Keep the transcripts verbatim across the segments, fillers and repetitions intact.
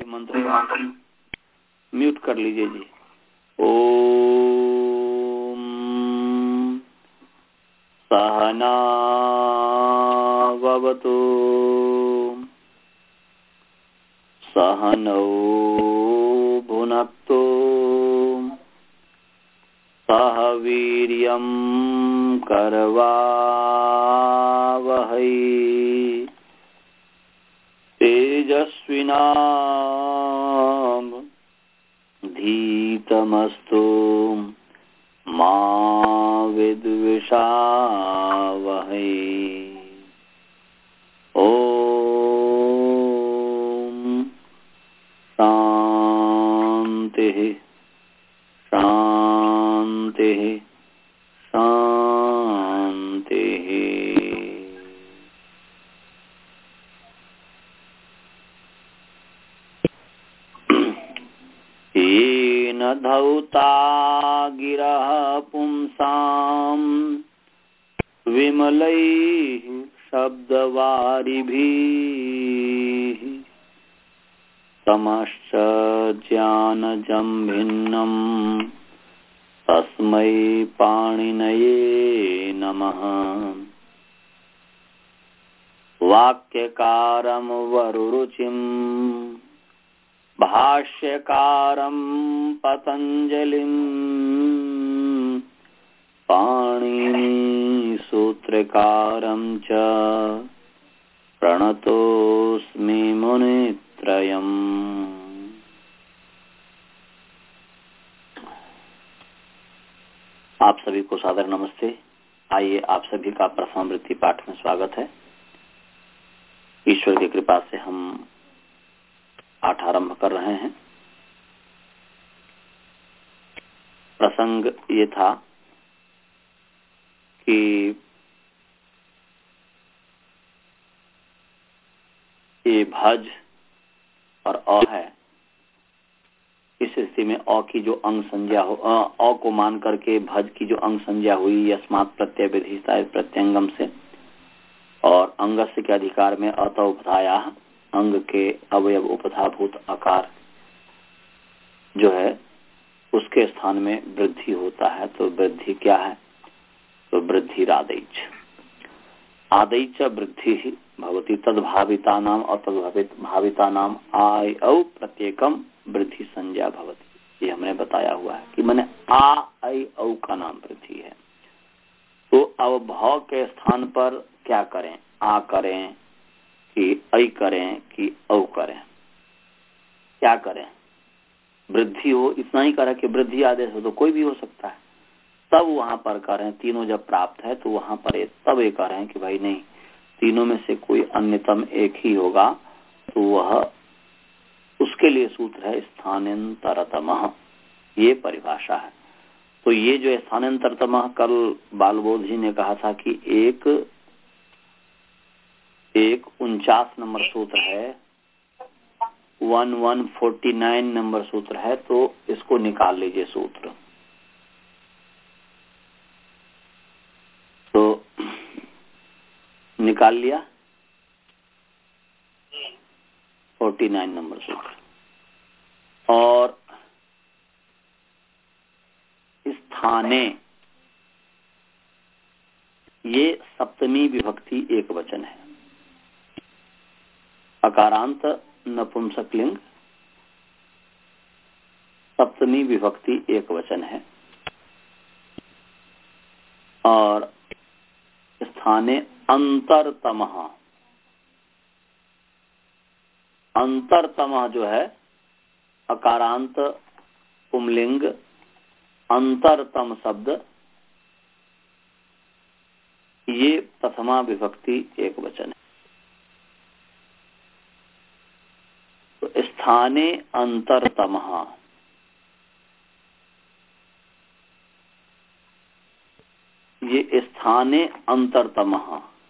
ये मंत्र म्यूट कर लीजिए जी। ओम सहना भवतु सहनौ भुनक्तु सह वीर्यं करवावहै तेजस्विनाम धीतमस्तु मा विद्विषावहै। ओम शांति शांति शांति। येन धौता गिरः पुंसाम् विमलैः शब्दवारिभिः तमश्च ज्ञानजं भिन्नम् तस्मै पाणिनये नमः। वाक्यकारं वरुरुचिम् भाष्यकारं पतंजलिं पाणिनि सूत्रकारं च प्रणतोस्मि मुनित्रयम्। आप सभी को सादर नमस्ते। आइए आप सभी का प्रथमावृत्ति पाठ में स्वागत है। ईश्वर की कृपा से हम पाठ आरंभ कर रहे हैं। प्रसंग ये था कि ये भज और अ है, इस स्थिति में अ की जो अंग संज्ञा हो, अ को मान करके भज की जो अंग संज्ञा हुई यस्मात् प्रत्यय विधिष्ठा प्रत्यंगम से, और अंगस्य के अधिकार में अत उपधाया अंग के अवयव उपधाभूत आकार जो है उसके स्थान में वृद्धि होता है। तो वृद्धि क्या है? तो वृद्धि आदैच आदैच वृद्धि ही भवती तद्भाविता नाम और तद्भावित भाविता नाम आय औ प्रत्येकम वृद्धि संज्ञा भवती। ये हमने बताया हुआ है कि मैंने आ ऐ औ का नाम वृद्धि है। तो अब भाव के स्थान पर क्या करें? आ करें कि ऐ करें कि औ करें? क्या करें? वृद्धि हो, इतना ही करें कि वृद्धि आदेश हो तो कोई भी हो सकता है, तब वहां पर करें। तीनों जब प्राप्त है तो वहां पर तब ये करें कि भाई नहीं, तीनों में से कोई अन्यतम एक ही होगा, तो वह उसके लिए सूत्र है स्थानांतरतमः। ये परिभाषा है। तो ये जो स्थानांतरतमः, कल बालबोध जी ने कहा था कि एक एक उनचास नंबर सूत्र है, one one forty nine number सूत्र है, तो इसको निकाल लीजिए सूत्र। तो निकाल लिया फोर्टी नाइन नंबर सूत्र। और स्थाने, ये सप्तमी विभक्ति एक वचन है। अकारांत नपुंसकलिंग सप्तमी विभक्ति एक वचन है। और स्थाने अंतरतमः, अंतरतमः जो है अकारांत पुंलिंग अंतरतम शब्द, ये प्रथमा विभक्ति एक वचन है। तो स्थाने अंतरतमः, ये स्थाने अंतरतमः।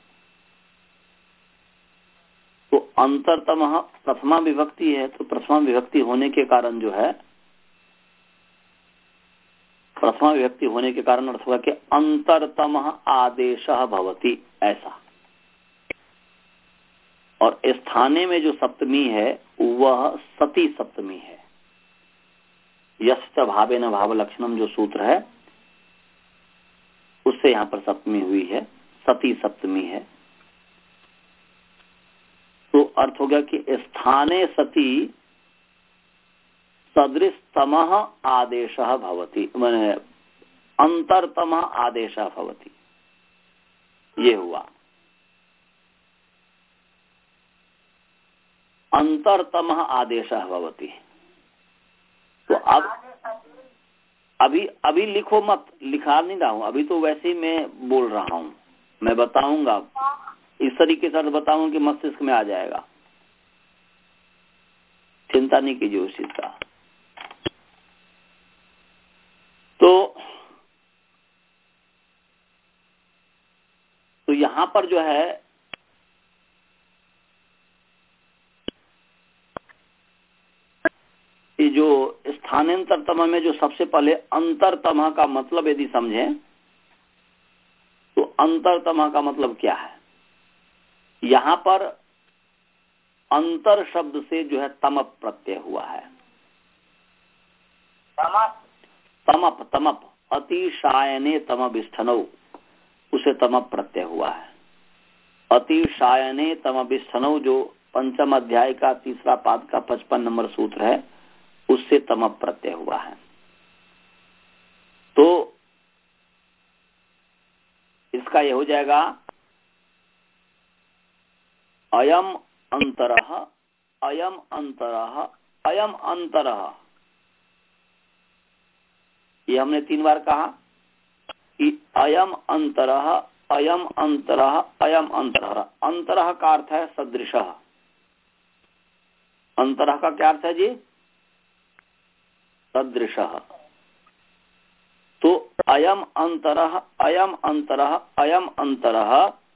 तो अंतरतमः प्रथमा विभक्ति है, तो प्रथमा विभक्ति होने के कारण जो है, प्रथमा विभक्ति होने के कारण अर्थ हुआ कि अंतरतमः आदेशः भवति, ऐसा। और स्थाने में जो सप्तमी है वह सती सप्तमी है। यश्च भावेन भाव लक्षणम जो सूत्र है उससे यहाँ पर सप्तमी हुई है, सती सप्तमी है। तो अर्थ हो गया कि स्थाने सती सदृशतमः आदेशः भवति, माने अंतरतमः आदेशः भवति, ये हुआ। अंतरतमः आदेशः भवति। तो अब अभी अभी लिखो मत, लिखा नहीं रहा हूं अभी, तो वैसे ही मैं बोल रहा हूं, मैं बताऊंगा इस तरीके से बताऊंगा कि मस्तिष्क में आ जाएगा, चिंता नहीं कीजिए उस चीज का। तो तो यहां पर जो है ये जो स्थानांतरतम में जो सबसे पहले अंतरतम का मतलब यदि समझें तो अंतरतम का मतलब क्या है। यहां पर अंतर शब्द से जो है तमप प्रत्यय हुआ है। तमप तमप तमप अतिशायने तमभिष्ठनौ, उसे तमप प्रत्यय हुआ है। अतिशायने तमभिष्ठनौ जो पंचम अध्याय का तीसरा पाद का पचपन नंबर सूत्र है उससे तमप प्रत्यय हुआ है। तो इसका यह हो जाएगा अयम अंतरः अयम अंतरः अयम अंतरः। ये हमने तीन बार कहा कि अयम अंतरः अयम अंतरः अयम अंतरः। अंतरः का अर्थ है सदृशः। अंतरः का क्या अर्थ है जी? सदृशः। तो अयम अंतरः अयम अंतरः अयम अंतरः,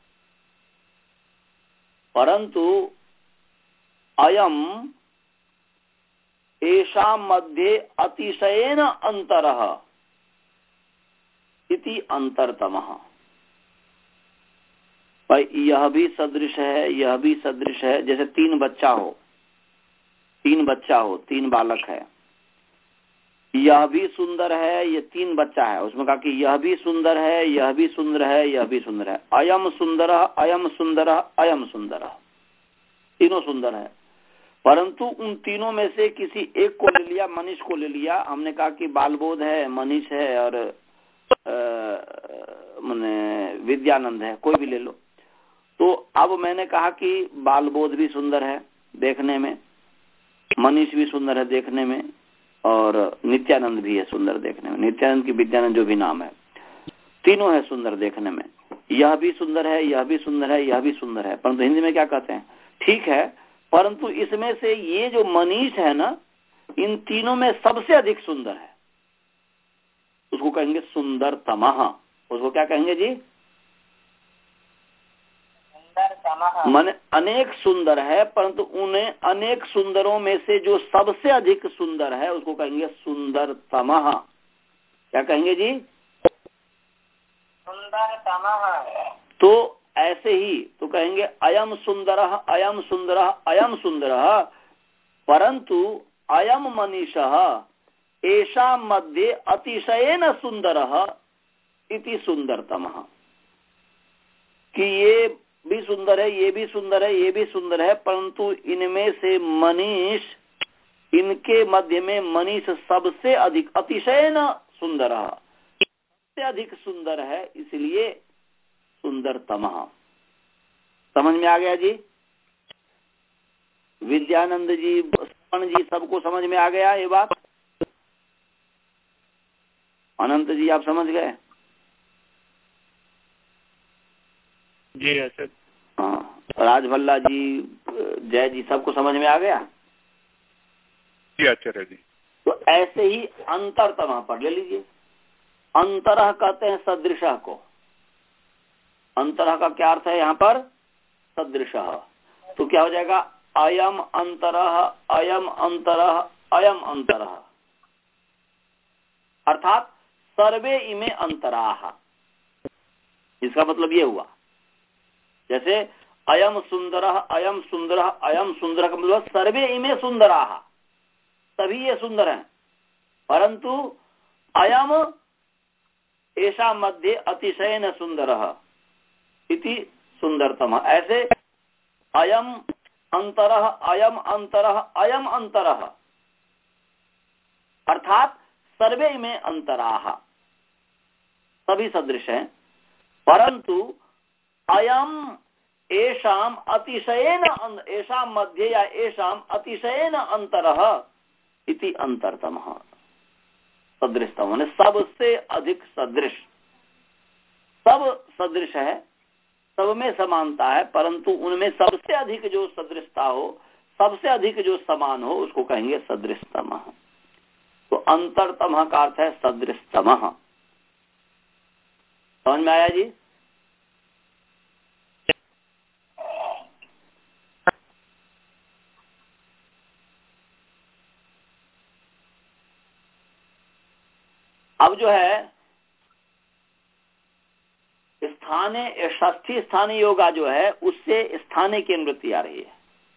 परंतु अयम एषां मध्ये अतिशयेन अंतरः इति अंतरतमः। भाई यह भी सदृश है, यह भी सदृश है। जैसे तीन बच्चा हो, तीन बच्चा हो, तीन बालक है, यह भी सुंदर है, ये तीन बच्चा है, उसमें कहा कि यह भी सुंदर है, यह भी सुंदर है, यह भी सुंदर है। अयम सुंदर, अयम सुंदर, अयम सुंदर, तीनों सुंदर है। परंतु उन तीनों में से किसी एक को ले लिया, मनीष को ले लिया। हमने कहा कि बालबोध है, मनीष है और मैंने विद्यानंद है, कोई भी ले लो। तो अब मैंने कहा कि बालबोध भी सुंदर है देखने में, मनीष भी सुंदर है देखने में, और नित्यानंद भी है सुंदर देखने में। नित्यानंद की विद्यानंद जो भी नाम है, तीनों है सुंदर देखने में। यह भी सुंदर है, यह भी सुंदर है, यह भी सुंदर है। परंतु हिंदी में क्या कहते हैं? ठीक है, परंतु इसमें से ये जो मनीष है ना, इन तीनों में सबसे अधिक सुंदर है। उसको कहेंगे सुंदरतमः। उसको क्या कहेंगे जी? माने अनेक सुंदर है, परंतु उन्हें अनेक सुंदरों में से जो सबसे अधिक सुंदर है उसको कहेंगे सुंदरतमः। क्या कहेंगे जी? सुंदरतमः। तो ऐसे ही तो कहेंगे अयम सुंदरः अयम सुंदरः अयम सुंदरः, परंतु अयम मनीषः एषां मध्ये अतिशयेन सुंदरः इति सुंदरतमः। कि ये भी सुंदर है, ये भी सुंदर है, ये भी सुंदर है, परंतु इनमें से मनीष, इनके मध्य में मनीष सबसे अधिक अतिशयन सुंदर, सबसे अधिक सुंदर है, इसलिए सुंदरतमः। समझ में आ गया जी? विद्यानंद जी, श्रवण जी, सबको समझ में आ गया ये बात? अनंत जी आप समझ गए? जी आचार्य। हाँ, राजभल्ला जी, जय जी, सबको समझ में आ गया? जी आचार्य जी। तो ऐसे ही अंतरतमः पर ले लीजिए। अंतरः कहते हैं सदृशः को। अंतरः का क्या अर्थ है यहाँ पर? सदृशः। तो क्या हो जाएगा? अयम अंतरः अयम अंतरः अयम अंतरः, अर्थात सर्वे इमे अंतराः। इसका मतलब ये हुआ, जैसे अयम सुंदरः अयम सुंदरः अयम सुंदरः का मतलब सर्वे इमे सुंदराः, सभी ये सुंदर हैं, परंतु अयम ऐसा मध्य अतिशयन सुंदरः इति सुंदरतम। ऐसे अयम अंतरः अयम अंतरः अयम अंतरः, अर्थात सर्वे में अंतराः, सभी सदृश हैं, परंतु अयम एषाम अतिशयेन एषाम मध्य या एषाम अतिशयेन अंतरः इति अंतरतमः, सदृशतम माने सबसे अधिक सदृश। सब सदृश है, सब में समानता है, परंतु उनमें सबसे अधिक जो सदृशता हो, सबसे अधिक जो समान हो, उसको कहेंगे सदृशतम। तो अंतरतम का अर्थ है सदृशतम। समझ में आया जी? अब जो है स्थाने षष्ठी स्थानीय योगा जो है, उससे स्थाने की अनुवृत्ति आ रही है।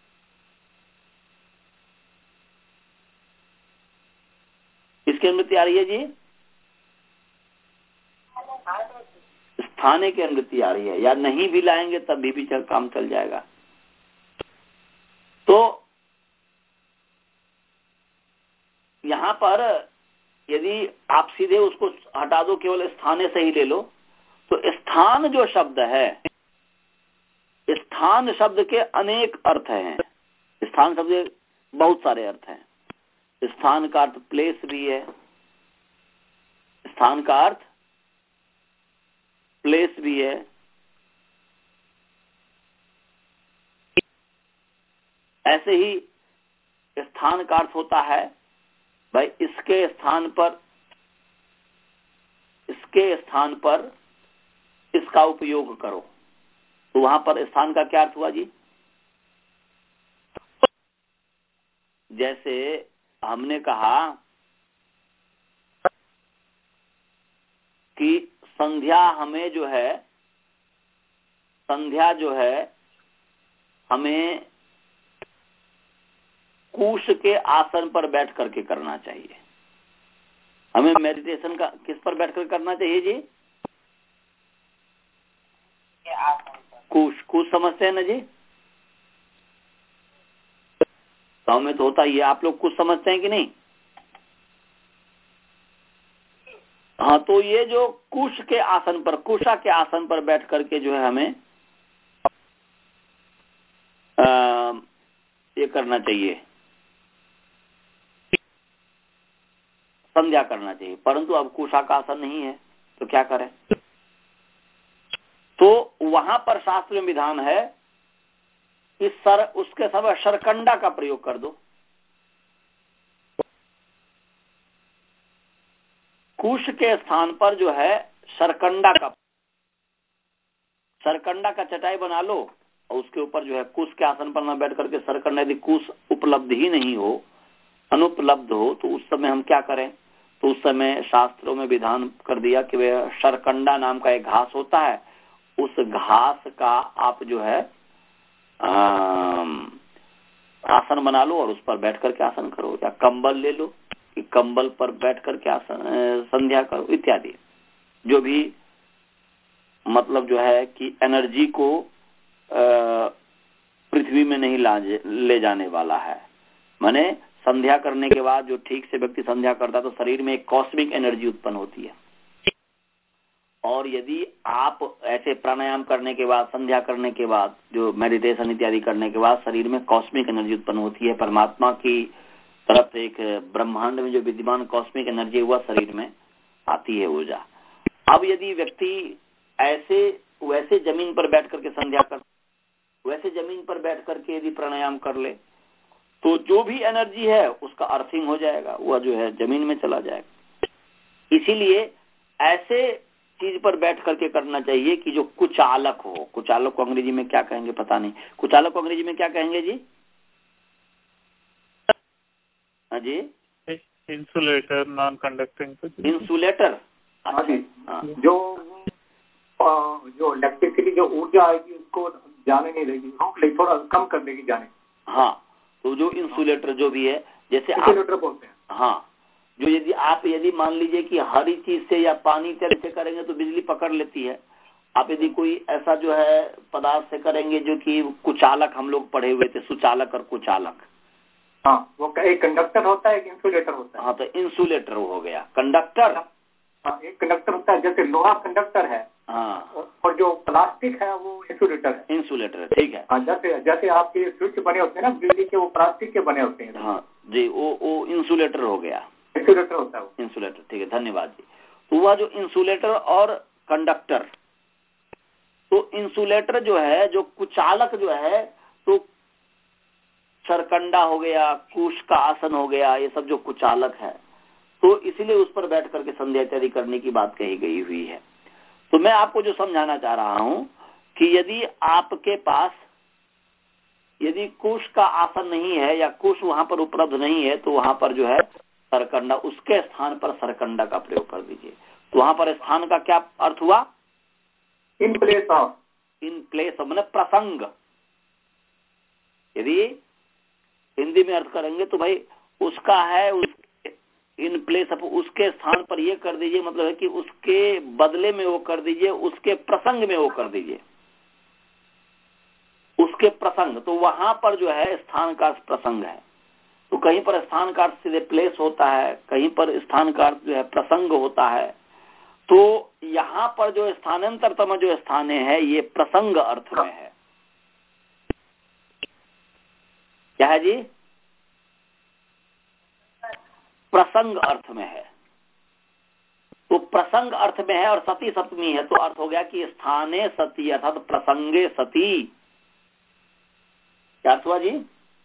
किसकी अनुवृत्ति आ रही है जी? स्थाने की अनुवृत्ति आ रही है, या नहीं भी लाएंगे तब भी, भी चल, काम चल जाएगा। तो यहां पर यदि आप सीधे उसको हटा दो, केवल स्थाने से ही ले लो, तो स्थान जो शब्द है, स्थान शब्द के अनेक अर्थ हैं। स्थान शब्द के बहुत सारे अर्थ हैं। स्थान का अर्थ प्लेस भी है, स्थान का अर्थ प्लेस भी है, ऐसे ही स्थान का अर्थ होता है भाई इसके स्थान पर, इसके स्थान पर इसका उपयोग करो। तो वहां पर स्थान का क्या अर्थ हुआ जी? जैसे हमने कहा कि संध्या हमें जो है, संध्या जो है हमें कुश के आसन पर बैठ करके करना चाहिए। हमें मेडिटेशन का किस पर बैठ कर करना चाहिए जी? कुश, कुश समझते हैं ना जी? गाँव में तो होता ही है, आप लोग कुछ समझते हैं कि नहीं? हाँ, तो ये जो कुश के आसन पर, कुशा के आसन पर बैठ करके जो है हमें आ, ये करना चाहिए, संध्या करना चाहिए। परंतु अब कुशा का आसन नहीं है तो क्या करें? तो वहां पर शास्त्र में विधान है कि सर उसके समय शरकंडा का प्रयोग कर दो। कुश के स्थान पर जो है शरकंडा का, शरकंडा का चटाई बना लो और उसके ऊपर जो है कुश के आसन पर न बैठ करके शरकंडा, यदि कुश उपलब्ध ही नहीं हो, अनुपलब्ध हो, तो उस समय हम क्या करें? तो उस समय शास्त्रों में विधान कर दिया कि वह शरकंडा नाम का एक घास होता है, उस घास का आप जो है आसन बना लो और उस पर बैठ करके आसन करो, या कंबल ले लो कि कंबल पर बैठ करके आसन संध्या करो इत्यादि। जो भी मतलब जो है कि एनर्जी को पृथ्वी में नहीं ले जाने वाला है। माने संध्या करने के बाद जो ठीक से व्यक्ति संध्या करता है तो शरीर में एक कॉस्मिक एनर्जी उत्पन्न होती है, और यदि आप ऐसे प्राणायाम करने के बाद, संध्या करने के बाद, जो मेडिटेशन इत्यादि करने के बाद शरीर में कॉस्मिक एनर्जी उत्पन्न होती है, परमात्मा की तरफ से एक ब्रह्मांड में जो विद्यमान कॉस्मिक एनर्जी हुआ शरीर में आती है ऊर्जा। अब यदि व्यक्ति ऐसे वैसे जमीन पर बैठ करके संध्या कर, वैसे जमीन पर बैठ करके यदि प्राणायाम कर ले, तो जो भी एनर्जी है उसका अर्थिंग हो जाएगा, वह जो है जमीन में चला जाएगा। इसीलिए ऐसे चीज पर बैठ करके करना चाहिए कि जो कुचालक हो। कुचालक को अंग्रेजी में क्या कहेंगे पता नहीं, कुचालक को अंग्रेजी में क्या कहेंगे जी? हाँ जी, इंसुलेटर, नॉन कंडक्टिंग इंसुलेटर। हाँ जी, जो जो इलेक्ट्रिसिटी जो ऊर्जा आएगी उसको जाने नहीं देगी, रोक लेगी, थोड़ा कम कर देगी जाने। हाँ, तो जो इंसुलेटर जो भी है, जैसे इंसुलेटर बोलते हैं। हाँ, जो यदि आप यदि मान लीजिए कि हरी चीज से या पानी इत्यादि से करेंगे तो बिजली पकड़ लेती है। आप यदि कोई ऐसा जो है पदार्थ से करेंगे जो कि कुचालक, हम लोग पढ़े हुए थे, सुचालक और कुचालक। हाँ, वो एक कंडक्टर होता है, एक इंसुलेटर होता है। हाँ, तो इंसुलेटर हो गया, कंडक्टर। हाँ, एक कंडक्टर होता है, जैसे लोहा कंडक्टर है। हाँ, और जो प्लास्टिक है वो इंसुलेटर है। इंसुलेटर है, ठीक है। हाँ, जैसे जैसे आपके स्विच बने होते हैं ना बिजली के, वो प्लास्टिक के बने होते हैं। हाँ जी, वो वो इंसुलेटर हो गया, इंसुलेटर होता है वो। इंसुलेटर, ठीक है, धन्यवाद जी। तो वह जो इंसुलेटर और कंडक्टर, तो इंसुलेटर जो है, जो कुचालक जो है, तो सरकंडा हो गया, कुश का आसन हो गया, ये सब जो कुचालक है, तो इसीलिए उस पर बैठ करके संध्या इत्यादि करने की बात कही गई हुई है। तो मैं आपको जो समझाना चाह रहा हूं कि यदि आपके पास यदि कुश का आसन नहीं है या कुश वहां पर उपलब्ध नहीं है, तो वहां पर जो है सरकंडा, उसके स्थान पर सरकंडा का प्रयोग कर दीजिए। तो वहां पर स्थान का क्या अर्थ हुआ? In place of, in place of मैंने प्रसंग। यदि हिंदी में अर्थ करेंगे तो भाई उसका है, उस इन प्लेस ऑफ, उसके स्थान पर ये कर दीजिए, मतलब है कि उसके बदले में वो कर दीजिए, उसके प्रसंग में वो कर दीजिए, उसके प्रसंग। तो वहां पर जो है स्थान का प्रसंग है। तो कहीं पर स्थान का सीधे प्लेस होता है, कहीं पर स्थान का जो है प्रसंग होता है। तो यहाँ पर जो स्थानांतरतम जो स्थान है, ये प्रसंग अर्थ में है। क्या है जी? प्रसंग अर्थ में है। तो प्रसंग अर्थ में है और सती सप्तमी है, तो अर्थ हो गया कि स्थाने सती अर्थात तो प्रसंगे सती। क्या अर्थ हुआ जी?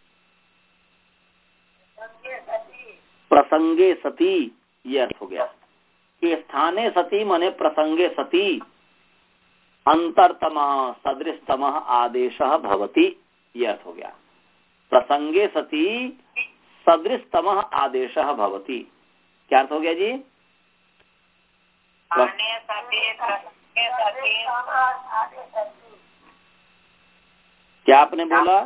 प्रसंगे सती, ये अर्थ हो गया कि स्थाने सती मने प्रसंगे सती अंतरतम सदृशतम आदेश भवति, ये अर्थ हो गया। प्रसंगे सती सदृशतम आदेश भवति, क्या अर्थ हो गया जी? क्या आपने बोला?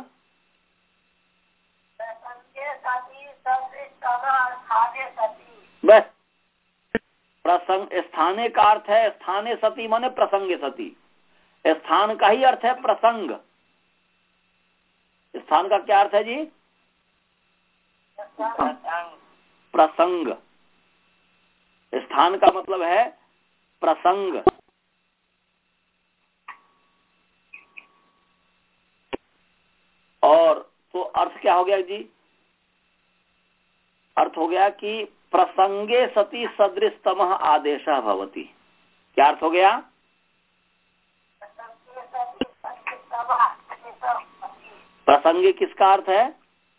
बस प्रसंग, स्थाने का अर्थ है, स्थाने सती माने प्रसंगे सती। स्थान का ही अर्थ है प्रसंग। स्थान का क्या अर्थ है जी? प्रसंग। स्थान का मतलब है प्रसंग। और तो अर्थ क्या हो गया जी? अर्थ हो गया कि प्रसंगे सती सदृशतम आदेश भवति। क्या अर्थ हो गया? प्रसंगे किसका अर्थ है?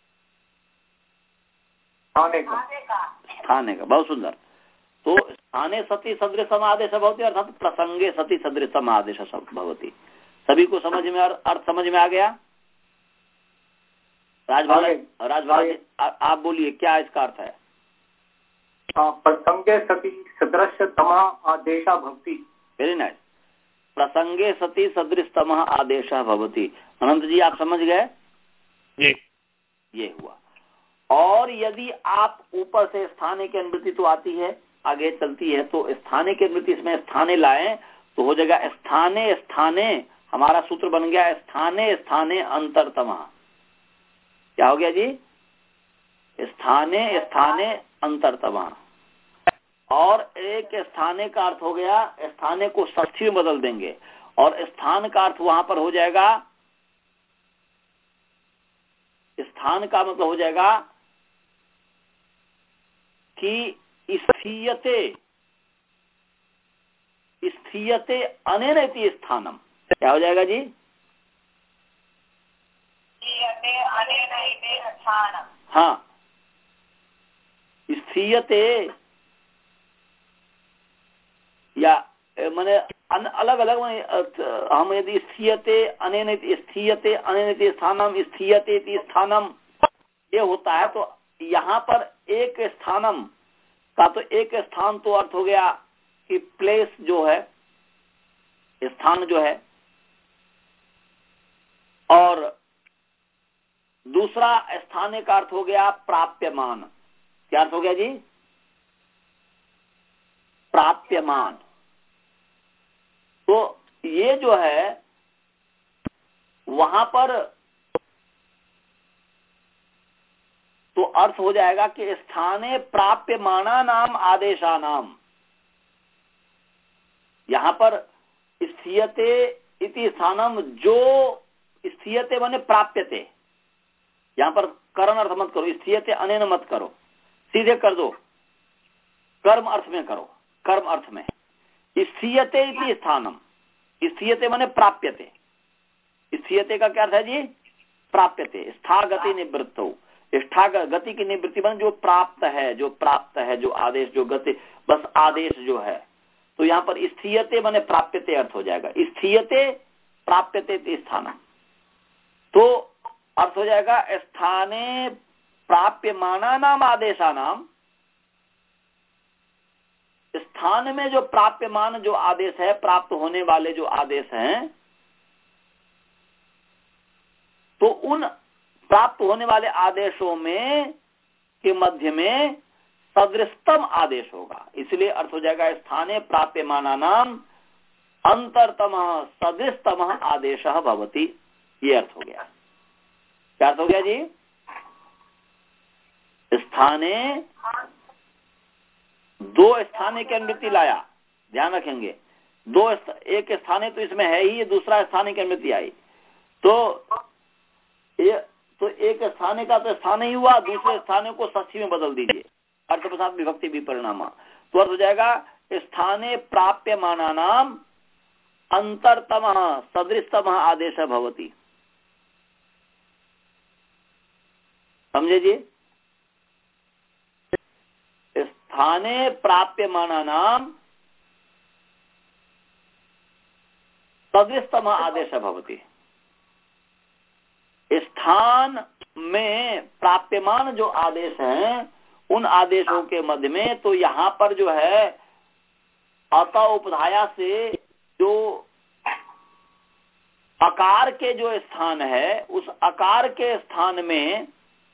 स्थाने का। स्थाने का, बहुत सुंदर। तो स्थाने सती सदृशम आदेश भवति अर्थात प्रसंगे सती सदृशम आदेश भवति। सभी को समझ में, अर्थ समझ में आ गया? राजभाला, राजभाला आप बोलिए, क्या इसका अर्थ है? प्रसंगे सती सदृशतम आदेश भवति। Very nice. प्रसंगे सती सदृशतम आदेश भवति। अनंत जी आप समझ गए? जी। ये हुआ। और यदि आप ऊपर से स्थाने की अनुवृत्ति तो आती है, आगे चलती है, तो स्थाने की अनुवृत्ति इसमें स्थाने लाएं तो हो जाएगा स्थाने स्थाने। हमारा सूत्र बन गया स्थाने स्थाने अंतरतम। क्या हो गया जी? स्थाने स्थाने अंतरतम। और एक स्थाने का अर्थ हो गया, स्थाने को षष्ठी में बदल देंगे और स्थान का अर्थ वहां पर हो जाएगा, स्थान का मतलब हो जाएगा कि स्थीयते स्थीयते अनेन इति स्थानम। क्या हो जाएगा जी? हाँ, स्थीयते या माने अलग अलग, हम यदि स्थीयते अनेन स्थीयते अनेन स्थानम स्थीयते इति स्थानम ये होता है, तो यहाँ पर एक स्थानम का तो एक स्थान तो अर्थ हो गया कि प्लेस जो है, स्थान जो है, और दूसरा स्थाने का अर्थ हो गया प्राप्यमान। क्या अर्थ हो गया जी? प्राप्यमान। तो ये जो है वहां पर तो अर्थ हो जाएगा कि स्थाने प्राप्यमाना नाम आदेशा नाम। यहां पर स्थीयते इति स्थानम, जो स्थीयते माने प्राप्यते। यहां पर करण अर्थ मत करो, स्थीयते अनेन मत करो, सीधे कर दो, कर्म अर्थ में करो। कर्म अर्थ में स्थीयते इति स्थानम, स्थीयते माने प्राप्यते। स्थीयते का क्या अर्थ है जी? प्राप्यते। स्था गति निवृत्तो, स्था गति की निवृत्ति बन जो प्राप्त है, जो प्राप्त है, जो आदेश, जो गति, बस आदेश जो है। तो यहाँ पर स्थीयते माने प्राप्यते अर्थ हो जाएगा। स्थीयते प्राप्यते स्थानम, तो अर्थ हो जाएगा स्थाने प्राप्यमाना नाम आदेशा नाम। स्थान में जो प्राप्यमान जो आदेश है, प्राप्त होने वाले जो आदेश हैं, तो उन प्राप्त होने वाले आदेशों में के मध्य में सदृशतम आदेश होगा। इसलिए अर्थ हो जाएगा स्थाने प्राप्यमाना नाम अंतरतम सदृशतम आदेश भवति। ये अर्थ हो गया। क्या अर्थ हो गया जी? स्थाने, दो स्थाने की अनुवृत्ति लाया, ध्यान रखेंगे। दो एक स्थाने तो इसमें है ही, दूसरा स्थाने की अनुवृत्ति आई, तो ये तो एक स्थाने का तो स्थान ही हुआ, दूसरे स्थाने को षष्ठी में बदल दीजिए, अर्थप्रसाद विभक्ति विपरिणाम। तो अर्थ हो जाएगा स्थाने प्राप्यमाना नाम अंतरतम सदृशतम आदेश भवति। समझे जी? स्थाने प्राप्यमाना नाम सदृशतम आदेश भवति। स्थान में प्राप्यमान जो आदेश हैं, उन आदेशों के मध्य में तो यहाँ पर जो है अत उपधाया से जो आकार के जो स्थान है, उस आकार के स्थान में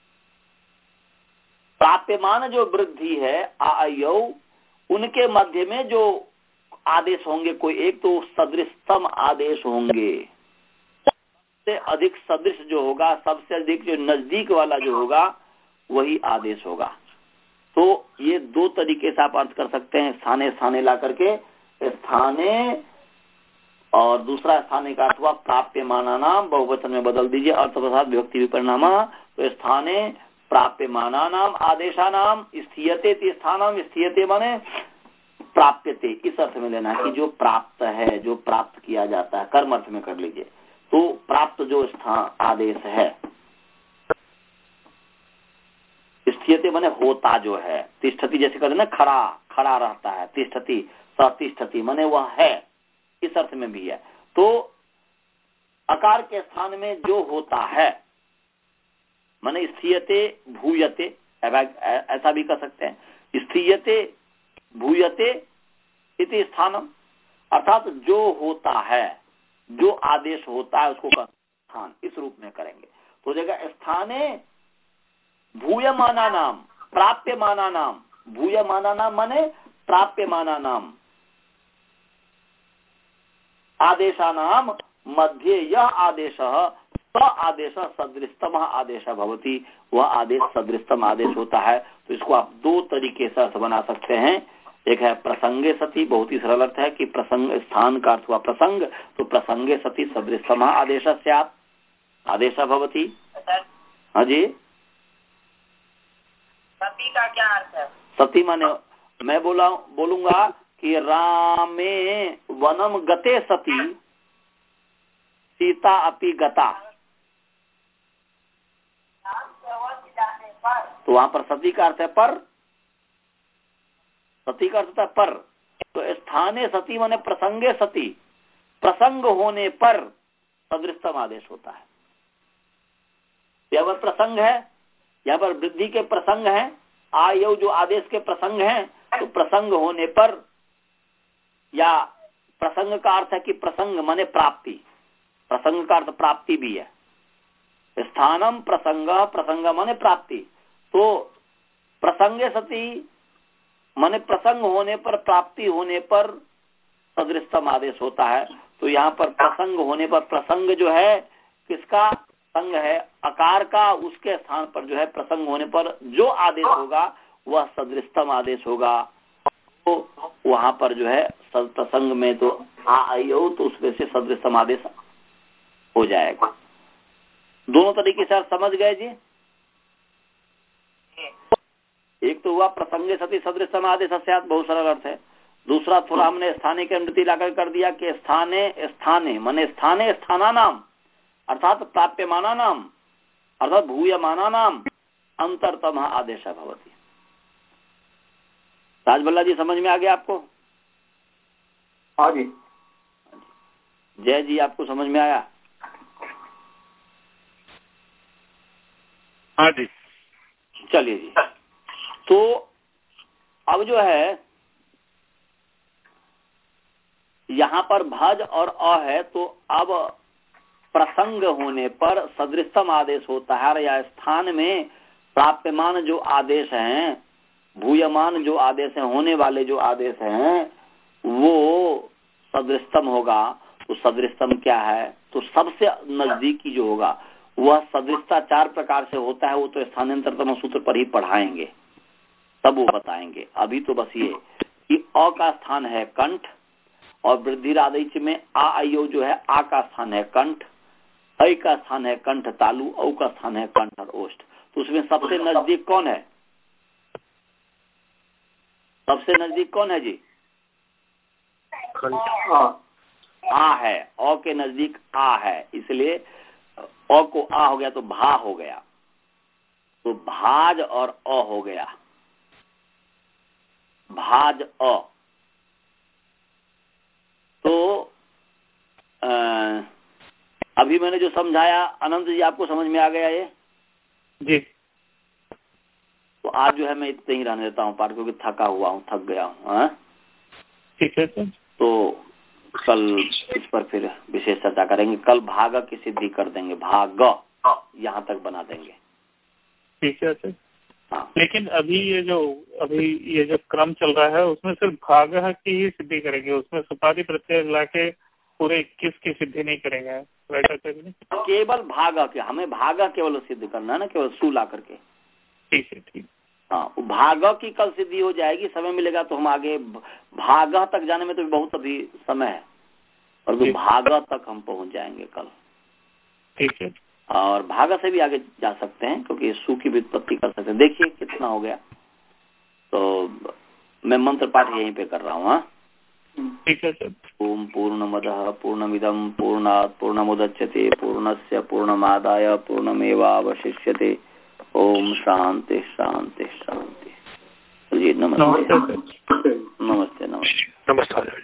प्राप्यमान जो वृद्धि है आयौ, उनके मध्य में जो आदेश होंगे कोई एक, तो सदृशतम आदेश होंगे। सबसे अधिक सदृश जो होगा, सबसे अधिक जो नजदीक वाला जो होगा, वही आदेश होगा। तो ये दो तरीके से आप अर्थ कर सकते हैं, स्थाने स्थाने ला करके। स्थाने और दूसरा स्थाने का अर्थ हुआ प्राप्यमाना नाम, बहुवचन में बदल दीजिए, अर्थप्रसाद विभक्ति विपरिणाम। तो स्थाने प्राप्यमाना नाम आदेशा नाम स्थीयते स्थानम, स्थीयते माने प्राप्यते, इस अर्थ में लेना है कि जो प्राप्त है, जो प्राप्त किया जाता है, कर्म अर्थ में कर लीजिए। तो प्राप्त जो स्थान आदेश है, स्थियते माने होता जो है, तिष्ठति जैसे कहते हैं ना, खड़ा खड़ा रहता है, तिष्ठति सतिष्ठति माने वह है, इस अर्थ में भी है। तो आकार के स्थान में जो होता है माने स्थियते भूयते, ऐसा भी कर सकते हैं। स्थियते भूयते इति स्थानम, अर्थात जो होता है, जो आदेश होता है उसको स्थान, इस रूप में करेंगे। तो जगह स्थाने भूयमाना नाम प्राप्यमाना नाम, भूयमाना नाम माने प्राप्यमाना नाम आदेशा नाम मध्ये यह आदेश स आदेश सदृशतम आदेश भवति, वह आदेश सदृशतम आदेश होता है। तो इसको आप दो तरीके से अर्थ बना सकते हैं। एक है प्रसंगे सती, बहुत ही सरल अर्थ है कि प्रसंग, स्थान का अर्थ हुआ प्रसंग, तो प्रसंगे सती सदृशतम आदेश स्यात् आदेश भवति। हाँ जी, सती का क्या अर्थ है? सती माने मैं बोला बोलूंगा कि रामे वनम गते सती सीता अपि गता, तो वहां पर सती का अर्थ है पर, सती का अर्थ होता है पर। तो स्थाने सती माने प्रसंगे सती, प्रसंग होने पर सदृशतम आदेश होता है। यहाँ पर प्रसंग है, यहाँ पर वृद्धि के प्रसंग है, आयु जो आदेश के प्रसंग हैं, तो प्रसंग होने पर, या प्रसंग का अर्थ है कि प्रसंग माने प्राप्ति, प्रसंग का अर्थ प्राप्ति भी है, स्थानम प्रसंग, प्रसंग माने प्राप्ति। तो प्रसंगे सती माने प्रसंग होने पर, प्राप्ति होने पर सदृशतम आदेश होता है। तो यहाँ पर प्रसंग होने पर, प्रसंग जो है किसका संग है, अकार का, उसके स्थान पर जो है प्रसंग होने पर जो आदेश होगा वह सदृशतम आदेश होगा। तो वहां पर जो है प्रसंग में तो आ आई हो, तो उसमें से सदृशतम आदेश हो जाएगा। दोनों तरीके से आप समझ गए जी। एक तो हुआ प्रसंगे सती सदृशतम आदेश, बहुत सरल अर्थ है। दूसरा थोड़ा हमने स्थाने के अनुमति लाकर कर दिया कि स्थाने स्थाने माने स्थाने स्थाना नाम अर्थात प्राप्यमाना नाम अर्थात भूयमाना नाम अंतरतम आदेश भवति। राजबल्ला जी समझ में आ गया आपको? हाँ जी। जय जी आपको समझ में आया? हाँ जी। चलिए जी। तो अब जो है यहाँ पर भज और अ है, तो अब प्रसंग होने पर सदृशतम आदेश होता है, या स्थान में प्राप्यमान जो आदेश हैं, भूयमान जो आदेश हैं, होने वाले जो आदेश हैं, वो सदृशतम होगा। तो सदृशतम क्या है? तो सबसे नजदीकी जो होगा वह सदृशता चार प्रकार से होता है। वो तो स्थानांतरतम सूत्र पर ही पढ़ाएंगे, तब वो बताएंगे। अभी तो बस ये कि अ का स्थान है कंठ, और वृद्धिरादेश में आ आयो जो है आ का स्थान है कंठ, ऐ का स्थान है कंठ तालु, औ का स्थान है कंठ और ओष्ठ। तो उसमें सबसे नजदीक कौन है? सबसे नजदीक कौन है जी? आ है। औ के नजदीक आ है, इसलिए औ को आ हो गया तो भा हो गया। तो भाज और अ हो गया, भाज अ। तो आ, अभी मैंने जो समझाया अनंत जी, आपको समझ में आ गया ये जी? तो आज जो है मैं इतने ही रहने देता हूँ पाठ, क्योंकि थका हुआ हूँ, थक गया हूँ। ठीक है सर। तो कल इस पर फिर विशेष चर्चा करेंगे। कल भाग की सिद्धि कर देंगे, भाग यहाँ तक बना देंगे। ठीक है सर। हाँ। लेकिन अभी ये जो अभी ये जो क्रम चल रहा है उसमें सिर्फ भाग की ही सिद्धि करेंगे, उसमें सुपारी प्रत्यय लाके पूरे इक्कीस की सिद्धि नहीं करेंगे। केवल भाग के, हमें भाग केवल सिद्ध करना है ना, केवल सु ला करके। ठीक है, ठीक। हाँ, भाग की कल सिद्धि हो जाएगी, समय मिलेगा तो हम आगे भाग तक जाने में तो बहुत अभी समय है, और तो भाग तक हम पहुंच जाएंगे कल। ठीक है। और भाग से भी आगे जा सकते हैं, क्योंकि सु की व्युत्पत्ति कर सकते हैं। देखिए कितना हो गया। तो मैं मंत्र पाठ यहीं पे कर रहा हूँ। हाँ, ठीक है सर। ओम पूर्णमदः पूर्णमिदं पूर्णात् पूर्णमुदच्यते पूर्णस्य पूर्णमादाय पूर्णमेवावशिष्यते। ओम शांति शांति शांति। जी नमस्ते। नमस्ते नमस्ते नमस्ते नमस्कार।